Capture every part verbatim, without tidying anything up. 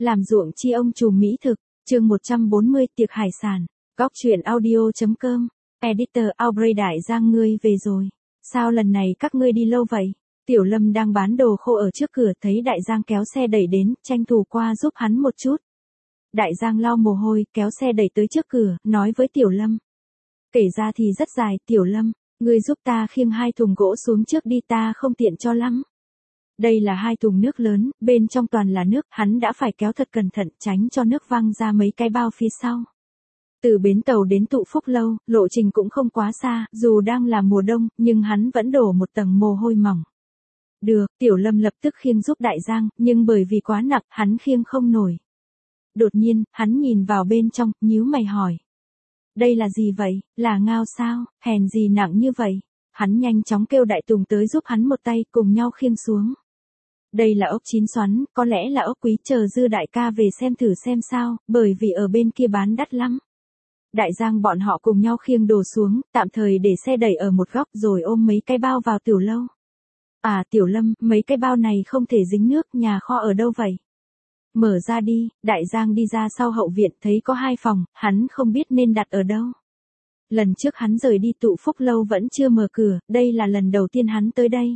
Làm ruộng chi ông trùm mỹ thực, chương một trăm bốn mươi tiệc hải sản, góc truyện audio.com, editor Aubrey Đại Giang ngươi về rồi. Sao lần này các ngươi đi lâu vậy? Tiểu Lâm đang bán đồ khô ở trước cửa thấy Đại Giang kéo xe đẩy đến, tranh thủ qua giúp hắn một chút. Đại Giang lau mồ hôi, kéo xe đẩy tới trước cửa, nói với Tiểu Lâm. Kể ra thì rất dài, Tiểu Lâm, ngươi giúp ta khiêng hai thùng gỗ xuống trước đi, ta không tiện cho lắm. Đây là hai thùng nước lớn, bên trong toàn là nước, hắn đã phải kéo thật cẩn thận, tránh cho nước văng ra mấy cái bao phía sau. Từ bến tàu đến Tụ Phúc Lâu, lộ trình cũng không quá xa, dù đang là mùa đông, nhưng hắn vẫn đổ một tầng mồ hôi mỏng. Được, Tiểu Lâm lập tức khiêng giúp Đại Giang, nhưng bởi vì quá nặng, hắn khiêng không nổi. Đột nhiên, hắn nhìn vào bên trong, nhíu mày hỏi. Đây là gì vậy, là ngao sao, hèn gì nặng như vậy? Hắn nhanh chóng kêu Đại Tùng tới giúp hắn một tay, cùng nhau khiêng xuống. Đây là ốc chín xoắn, có lẽ là ốc quý, chờ Dư đại ca về xem thử xem sao, bởi vì ở bên kia bán đắt lắm. Đại Giang bọn họ cùng nhau khiêng đồ xuống, tạm thời để xe đẩy ở một góc rồi ôm mấy cái bao vào tiểu lâu. À Tiểu Lâm, mấy cái bao này không thể dính nước, nhà kho ở đâu vậy? Mở ra đi, Đại Giang đi ra sau hậu viện thấy có hai phòng, hắn không biết nên đặt ở đâu. Lần trước hắn rời đi Tụ Phúc Lâu vẫn chưa mở cửa, đây là lần đầu tiên hắn tới đây.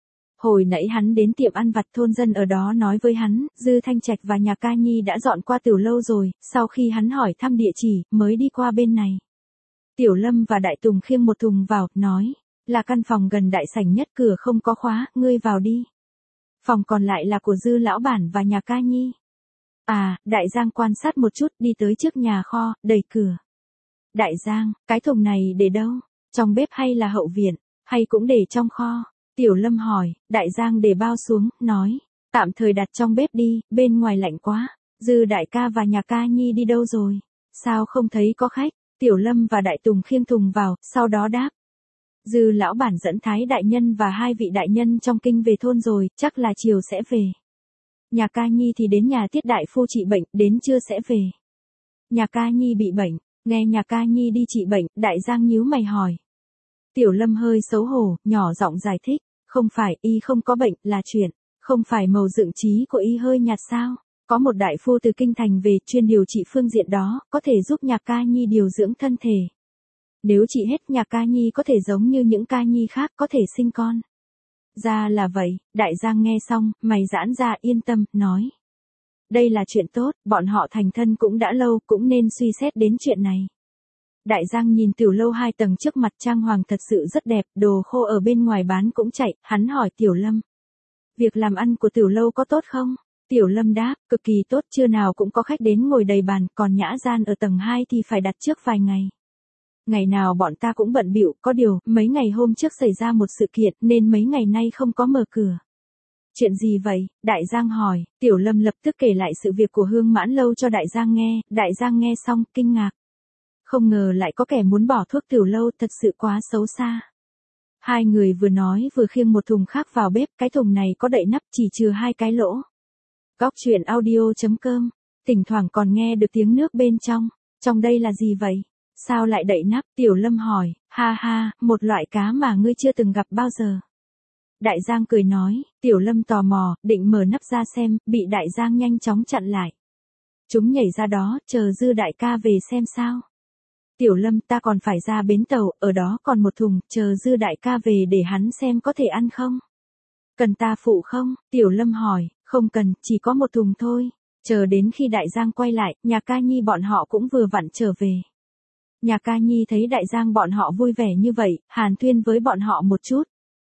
Hồi nãy hắn đến tiệm ăn vặt thôn dân ở đó nói với hắn, Dư Thanh Trạch và nhà ca nhi đã dọn qua Tiểu Lâu rồi, sau khi hắn hỏi thăm địa chỉ, mới đi qua bên này. Tiểu Lâm và Đại Tùng khiêng một thùng vào, nói, là căn phòng gần đại sảnh nhất, cửa không có khóa, ngươi vào đi. Phòng còn lại là của Dư lão bản và nhà ca nhi. À, Đại Giang quan sát một chút, đi tới trước nhà kho, đẩy cửa. Đại Giang, cái thùng này để đâu? Trong bếp hay là hậu viện, hay cũng để trong kho? Tiểu Lâm hỏi, Đại Giang để bao xuống, nói, tạm thời đặt trong bếp đi, bên ngoài lạnh quá. Dư đại ca và nhà ca nhi đi đâu rồi? Sao không thấy có khách? Tiểu Lâm và Đại Tùng khiêng thùng vào, sau đó đáp. Dư lão bản dẫn Thái đại nhân và hai vị đại nhân trong kinh về thôn rồi, chắc là chiều sẽ về. Nhà ca nhi thì đến nhà Tiết đại phu trị bệnh, đến trưa sẽ về. Nhà ca nhi bị bệnh, nghe nhà ca nhi đi trị bệnh, Đại Giang nhíu mày hỏi. Tiểu Lâm hơi xấu hổ, nhỏ giọng giải thích, không phải, y không có bệnh, là chuyện, không phải màu dựng trí của y hơi nhạt sao, có một đại phu từ kinh thành về, chuyên điều trị phương diện đó, có thể giúp nhà ca nhi điều dưỡng thân thể. Nếu trị hết, nhà ca nhi có thể giống như những ca nhi khác, có thể sinh con. Ra là vậy, Đại Giang nghe xong, mày giãn ra, yên tâm, nói. Đây là chuyện tốt, bọn họ thành thân cũng đã lâu, cũng nên suy xét đến chuyện này. Đại Giang nhìn Tiểu Lâu hai tầng trước mặt, trang hoàng thật sự rất đẹp, đồ khô ở bên ngoài bán cũng chạy, hắn hỏi Tiểu Lâm. Việc làm ăn của Tiểu Lâu có tốt không? Tiểu Lâm đáp, cực kỳ tốt, trưa nào cũng có khách đến ngồi đầy bàn, còn nhã gian ở tầng hai thì phải đặt trước vài ngày. Ngày nào bọn ta cũng bận bịu, có điều, mấy ngày hôm trước xảy ra một sự kiện, nên mấy ngày nay không có mở cửa. Chuyện gì vậy? Đại Giang hỏi, Tiểu Lâm lập tức kể lại sự việc của Hương Mãn Lâu cho Đại Giang nghe, Đại Giang nghe xong, kinh ngạc. Không ngờ lại có kẻ muốn bỏ thuốc Tiểu Lâu, thật sự quá xấu xa. Hai người vừa nói vừa khiêng một thùng khác vào bếp, cái thùng này có đậy nắp, chỉ chừa hai cái lỗ. Góc truyện audio.com, thỉnh thoảng còn nghe được tiếng nước bên trong, trong đây là gì vậy? Sao lại đậy nắp? Tiểu Lâm hỏi, ha ha, một loại cá mà ngươi chưa từng gặp bao giờ. Đại Giang cười nói, Tiểu Lâm tò mò, định mở nắp ra xem, bị Đại Giang nhanh chóng chặn lại. Chúng nhảy ra đó, chờ Dư đại ca về xem sao. Tiểu Lâm, ta còn phải ra bến tàu, ở đó còn một thùng, chờ Dư đại ca về để hắn xem có thể ăn không? Cần ta phụ không? Tiểu Lâm hỏi, không cần, chỉ có một thùng thôi. Chờ đến khi Đại Giang quay lại, nhà ca nhi bọn họ cũng vừa vặn trở về. Nhà ca nhi thấy Đại Giang bọn họ vui vẻ như vậy, hàn huyên với bọn họ một chút.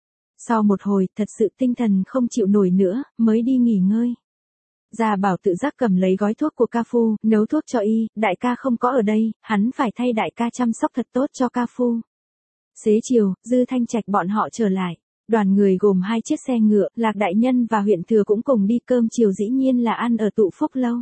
Sau một hồi, thật sự tinh thần không chịu nổi nữa, mới đi nghỉ ngơi. Gia Bảo tự giác cầm lấy gói thuốc của ca phu, nấu thuốc cho y, đại ca không có ở đây, hắn phải thay đại ca chăm sóc thật tốt cho ca phu. Xế chiều, Dư Thanh Trạch bọn họ trở lại. Đoàn người gồm hai chiếc xe ngựa, Lạc đại nhân và huyện thừa cũng cùng đi, cơm chiều dĩ nhiên là ăn ở Tụ Phúc Lâu.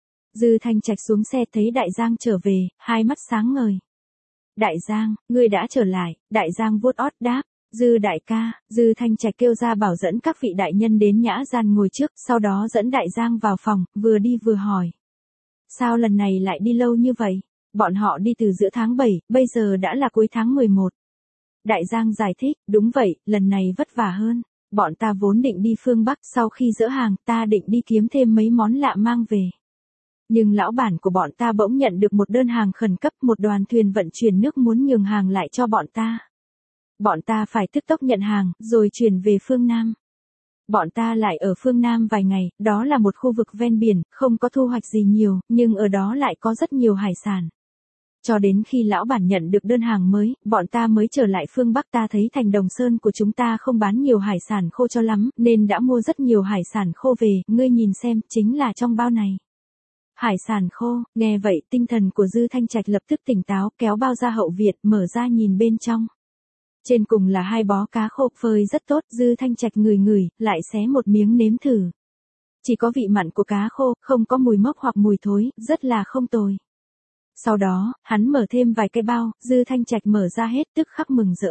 Dư Thanh Trạch xuống xe thấy Đại Giang trở về, hai mắt sáng ngời. Đại Giang, ngươi đã trở lại, Đại Giang vuốt ót đáp, Dư đại ca, Dư Thanh Trạch kêu ra bảo dẫn các vị đại nhân đến nhã gian ngồi trước, sau đó dẫn Đại Giang vào phòng, vừa đi vừa hỏi. Sao lần này lại đi lâu như vậy? Bọn họ đi từ giữa tháng bảy, bây giờ đã là cuối tháng mười một. Đại Giang giải thích, đúng vậy, lần này vất vả hơn. Bọn ta vốn định đi phương Bắc, sau khi dỡ hàng, ta định đi kiếm thêm mấy món lạ mang về. Nhưng lão bản của bọn ta bỗng nhận được một đơn hàng khẩn cấp, một đoàn thuyền vận chuyển nước muốn nhường hàng lại cho bọn ta. Bọn ta phải tức tốc nhận hàng, rồi chuyển về phương Nam. Bọn ta lại ở phương Nam vài ngày, đó là một khu vực ven biển, không có thu hoạch gì nhiều, nhưng ở đó lại có rất nhiều hải sản. Cho đến khi lão bản nhận được đơn hàng mới, bọn ta mới trở lại phương Bắc. Ta thấy thành Đồng Sơn của chúng ta không bán nhiều hải sản khô cho lắm, nên đã mua rất nhiều hải sản khô về, ngươi nhìn xem, chính là trong bao này. Hải sản khô, nghe vậy tinh thần của Dư Thanh Trạch lập tức tỉnh táo, kéo bao ra hậu viện, mở ra nhìn bên trong. Trên cùng là hai bó cá khô phơi rất tốt, Dư Thanh Trạch ngửi ngửi, lại xé một miếng nếm thử. Chỉ có vị mặn của cá khô, không có mùi mốc hoặc mùi thối, rất là không tồi. Sau đó, hắn mở thêm vài cái bao, Dư Thanh Trạch mở ra hết tức khắc mừng rỡ.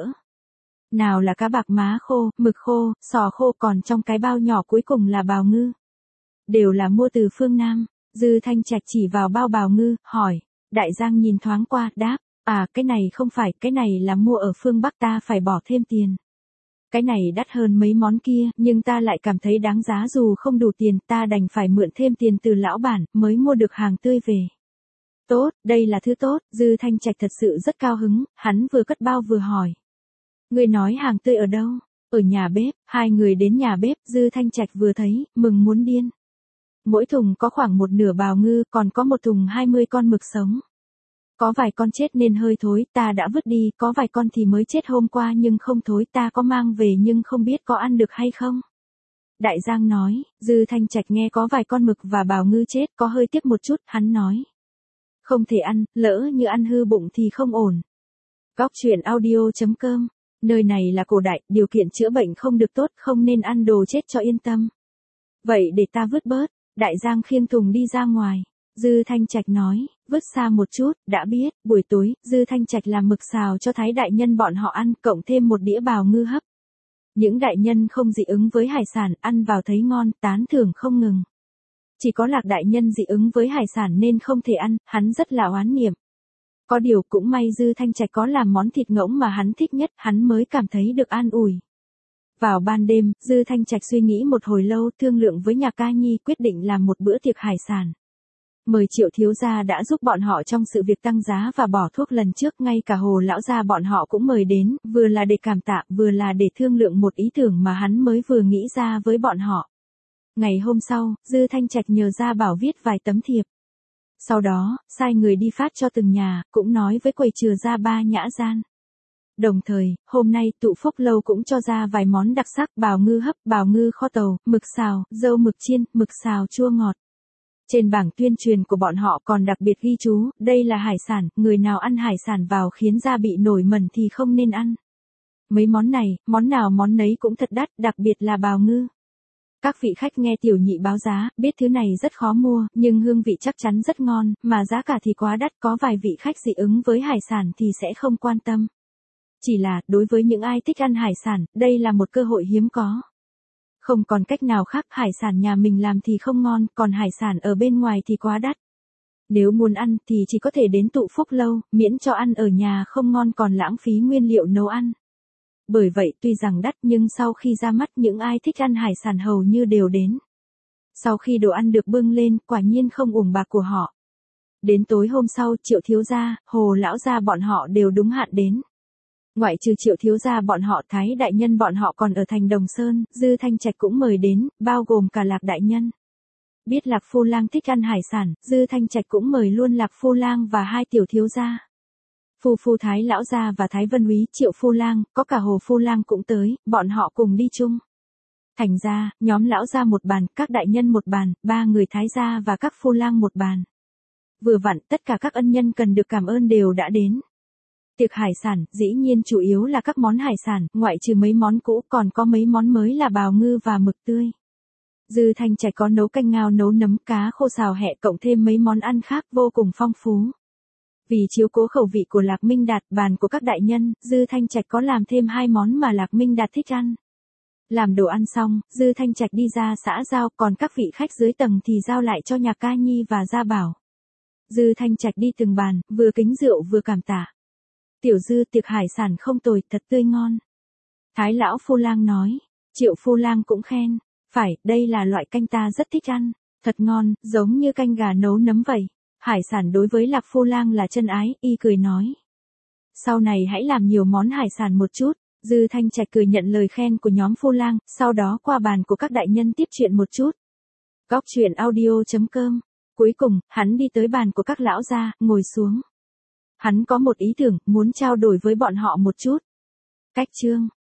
Nào là cá bạc má khô, mực khô, sò khô, còn trong cái bao nhỏ cuối cùng là bào ngư. Đều là mua từ phương Nam. Dư Thanh Trạch chỉ vào bao bào ngư, hỏi. Đại Giang nhìn thoáng qua, đáp. À, cái này không phải, cái này là mua ở phương Bắc, ta phải bỏ thêm tiền. Cái này đắt hơn mấy món kia, nhưng ta lại cảm thấy đáng giá, dù không đủ tiền, ta đành phải mượn thêm tiền từ lão bản, mới mua được hàng tươi về. Tốt, đây là thứ tốt, Dư Thanh Trạch thật sự rất cao hứng, hắn vừa cất bao vừa hỏi. Ngươi nói hàng tươi ở đâu? Ở nhà bếp. Hai người đến nhà bếp, Dư Thanh Trạch vừa thấy, mừng muốn điên. Mỗi thùng có khoảng một nửa bào ngư, còn có một thùng hai mươi con mực sống. Có vài con chết nên hơi thối, ta đã vứt đi, có vài con thì mới chết hôm qua nhưng không thối, ta có mang về nhưng không biết có ăn được hay không. Đại Giang nói. Dư Thanh Trạch nghe có vài con mực và bào ngư chết, có hơi tiếc một chút, hắn nói. Không thể ăn, lỡ như ăn hư bụng thì không ổn. Góc truyện audio chấm com. Nơi này là cổ đại, điều kiện chữa bệnh không được tốt, không nên ăn đồ chết cho yên tâm. Vậy để ta vứt bớt. Đại Giang khiêng thùng đi ra ngoài. Dư Thanh Trạch nói, vứt xa một chút, đã biết. Buổi tối, Dư Thanh Trạch làm mực xào cho Thái đại nhân bọn họ ăn, cộng thêm một đĩa bào ngư hấp. Những đại nhân không dị ứng với hải sản, ăn vào thấy ngon, tán thưởng không ngừng. Chỉ có Lạc đại nhân dị ứng với hải sản nên không thể ăn, hắn rất là oán niệm. Có điều cũng may Dư Thanh Trạch có làm món thịt ngỗng mà hắn thích nhất, hắn mới cảm thấy được an ủi. Vào ban đêm, Dư Thanh Trạch suy nghĩ một hồi lâu, thương lượng với Nhạc Ca Nhi, quyết định làm một bữa tiệc hải sản. Mời Triệu thiếu gia đã giúp bọn họ trong sự việc tăng giá và bỏ thuốc lần trước, ngay cả Hồ lão gia bọn họ cũng mời đến, vừa là để cảm tạ, vừa là để thương lượng một ý tưởng mà hắn mới vừa nghĩ ra với bọn họ. Ngày hôm sau, Dư Thanh Trạch nhờ Gia Bảo viết vài tấm thiệp. Sau đó, sai người đi phát cho từng nhà, cũng nói với quầy chừa ra ba nhã gian. Đồng thời, hôm nay Tụ Phúc Lâu cũng cho ra vài món đặc sắc, bào ngư hấp, bào ngư kho tàu, mực xào, dâu mực chiên, mực xào chua ngọt. Trên bảng tuyên truyền của bọn họ còn đặc biệt ghi chú, đây là hải sản, người nào ăn hải sản vào khiến da bị nổi mẩn thì không nên ăn. Mấy món này, món nào món nấy cũng thật đắt, đặc biệt là bào ngư. Các vị khách nghe tiểu nhị báo giá, biết thứ này rất khó mua, nhưng hương vị chắc chắn rất ngon, mà giá cả thì quá đắt, có vài vị khách dị ứng với hải sản thì sẽ không quan tâm. Chỉ là, đối với những ai thích ăn hải sản, đây là một cơ hội hiếm có. Không còn cách nào khác, hải sản nhà mình làm thì không ngon, còn hải sản ở bên ngoài thì quá đắt. Nếu muốn ăn thì chỉ có thể đến Tụ Phúc Lâu, miễn cho ăn ở nhà không ngon còn lãng phí nguyên liệu nấu ăn. Bởi vậy tuy rằng đắt nhưng sau khi ra mắt những ai thích ăn hải sản hầu như đều đến. Sau khi đồ ăn được bưng lên, quả nhiên không uổng bạc của họ. Đến tối hôm sau, Triệu thiếu gia, Hồ lão gia bọn họ đều đúng hạn đến. Ngoại trừ Triệu thiếu gia bọn họ, Thái đại nhân bọn họ còn ở thành Đồng Sơn, Dư Thanh Trạch cũng mời đến, bao gồm cả Lạc đại nhân. Biết Lạc Phu Lang thích ăn hải sản, Dư Thanh Trạch cũng mời luôn Lạc Phu Lang và hai tiểu thiếu gia. Phu Phu Thái lão gia và Thái Vân úy, Triệu Phu Lang, có cả Hồ Phu Lang cũng tới, bọn họ cùng đi chung. Thành ra, nhóm lão gia một bàn, các đại nhân một bàn, ba người Thái gia và các Phu Lang một bàn. Vừa vặn, tất cả các ân nhân cần được cảm ơn đều đã đến. Tiệc hải sản, dĩ nhiên chủ yếu là các món hải sản, ngoại trừ mấy món cũ còn có mấy món mới là bào ngư và mực tươi. Dư Thanh Trạch có nấu canh ngao, nấu nấm, cá khô xào hẹ, cộng thêm mấy món ăn khác vô cùng phong phú. Vì chiếu cố khẩu vị của Lạc Minh Đạt, bàn của các đại nhân, Dư Thanh Trạch có làm thêm hai món mà Lạc Minh Đạt thích ăn. Làm đồ ăn xong, Dư Thanh Trạch đi ra xã giao, còn các vị khách dưới tầng thì giao lại cho Nhạc Ca Nhi và Gia Bảo. Dư Thanh Trạch đi từng bàn, vừa kính rượu vừa cảm tạ. Tiểu Dư, tiệc hải sản không tồi, thật tươi ngon. Thái lão Phu Lang nói. Triệu Phu Lang cũng khen. Phải, đây là loại canh ta rất thích ăn. Thật ngon, giống như canh gà nấu nấm vậy. Hải sản đối với Lạc Phu Lang là chân ái, y cười nói. Sau này hãy làm nhiều món hải sản một chút. Dư Thanh Trạch cười nhận lời khen của nhóm Phu Lang, sau đó qua bàn của các đại nhân tiếp chuyện một chút. Góc truyện audio.com. Cuối cùng, hắn đi tới bàn của các lão gia, ngồi xuống. Hắn có một ý tưởng, muốn trao đổi với bọn họ một chút. Cách chương